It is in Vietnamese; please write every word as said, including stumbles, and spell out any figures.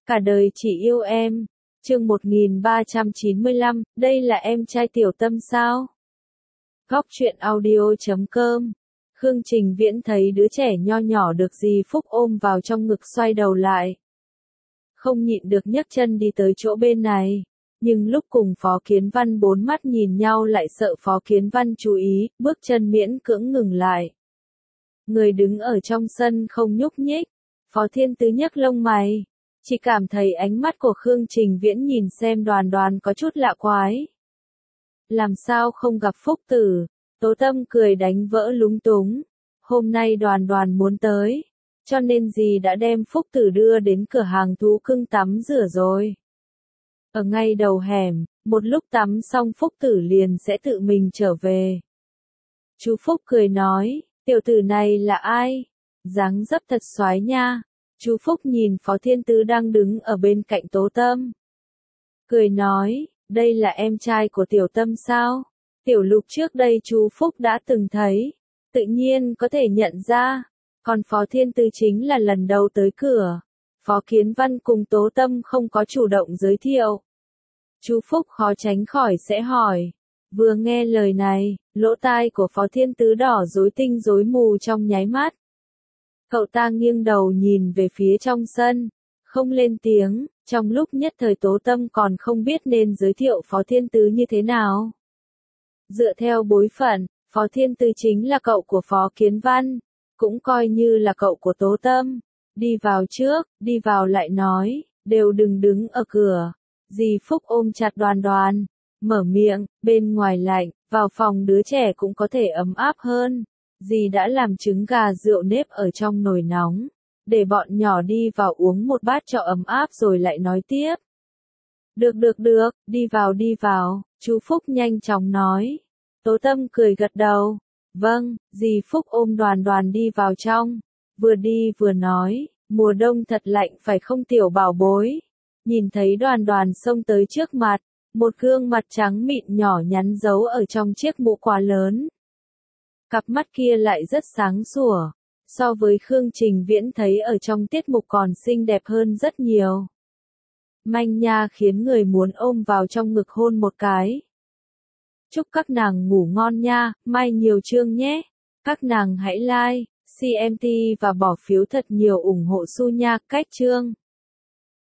Cả đời chỉ yêu em. Chương một nghìn ba trăm chín mươi lăm, đây là em trai Tiểu Tâm sao? Góc truyện audio chấm com. Khương Trình Viễn thấy đứa trẻ nho nhỏ được dì Phúc ôm vào trong ngực, xoay đầu lại. Không nhịn được nhấc chân đi tới chỗ bên này. Nhưng lúc cùng Phó Kiến Văn bốn mắt nhìn nhau lại sợ Phó Kiến Văn chú ý, bước chân miễn cưỡng ngừng lại. Người đứng ở trong sân không nhúc nhích. Phó Thiên Tứ nhấc lông mày. Chỉ cảm thấy ánh mắt của Khương Trình Viễn nhìn xem Đoàn Đoàn có chút lạ quái. Làm sao không gặp Phúc Tử? Tố Tâm cười đánh vỡ lúng túng. Hôm nay Đoàn Đoàn muốn tới, cho nên dì đã đem Phúc Tử đưa đến cửa hàng thú cưng tắm rửa rồi. Ở ngay đầu hẻm, một lúc tắm xong Phúc Tử liền sẽ tự mình trở về. Chú Phúc cười nói, tiểu tử này là ai? Dáng dấp thật xoái nha. Chú Phúc nhìn Phó Thiên Tứ đang đứng ở bên cạnh Tố Tâm. Cười nói, đây là em trai của Tiểu Tâm sao? Tiểu Lục trước đây chú Phúc đã từng thấy, tự nhiên có thể nhận ra. Còn Phó Thiên Tứ chính là lần đầu tới cửa. Phó Kiến Văn cùng Tố Tâm không có chủ động giới thiệu. Chú Phúc khó tránh khỏi sẽ hỏi. Vừa nghe lời này, lỗ tai của Phó Thiên Tứ đỏ rối tinh rối mù trong nháy mắt. Cậu ta nghiêng đầu nhìn về phía trong sân, không lên tiếng, trong lúc nhất thời Tố Tâm còn không biết nên giới thiệu Phó Thiên Tứ như thế nào. Dựa theo bối phận, Phó Thiên Tứ chính là cậu của Phó Kiến Văn, cũng coi như là cậu của Tố Tâm. Đi vào trước, đi vào lại nói, đều đừng đứng ở cửa. Dì Phúc ôm chặt Đoàn Đoàn, mở miệng, bên ngoài lạnh, vào phòng đứa trẻ cũng có thể ấm áp hơn. Dì đã làm trứng gà rượu nếp ở trong nồi nóng, để bọn nhỏ đi vào uống một bát cho ấm áp rồi lại nói tiếp. Được được được, đi vào đi vào, chú Phúc nhanh chóng nói. Tố Tâm cười gật đầu. Vâng, dì Phúc ôm Đoàn Đoàn đi vào trong, vừa đi vừa nói, mùa đông thật lạnh phải không tiểu bảo bối. Nhìn thấy Đoàn Đoàn xông tới trước mặt, một gương mặt trắng mịn nhỏ nhắn giấu ở trong chiếc mũ quá lớn. Cặp mắt kia lại rất sáng sủa, so với Khương Trình Viễn thấy ở trong tiết mục còn xinh đẹp hơn rất nhiều. Manh nha khiến người muốn ôm vào trong ngực hôn một cái. Chúc các nàng ngủ ngon nha, mai nhiều chương nhé. Các nàng hãy like, xê em tê và bỏ phiếu thật nhiều ủng hộ Su nha, cách chương.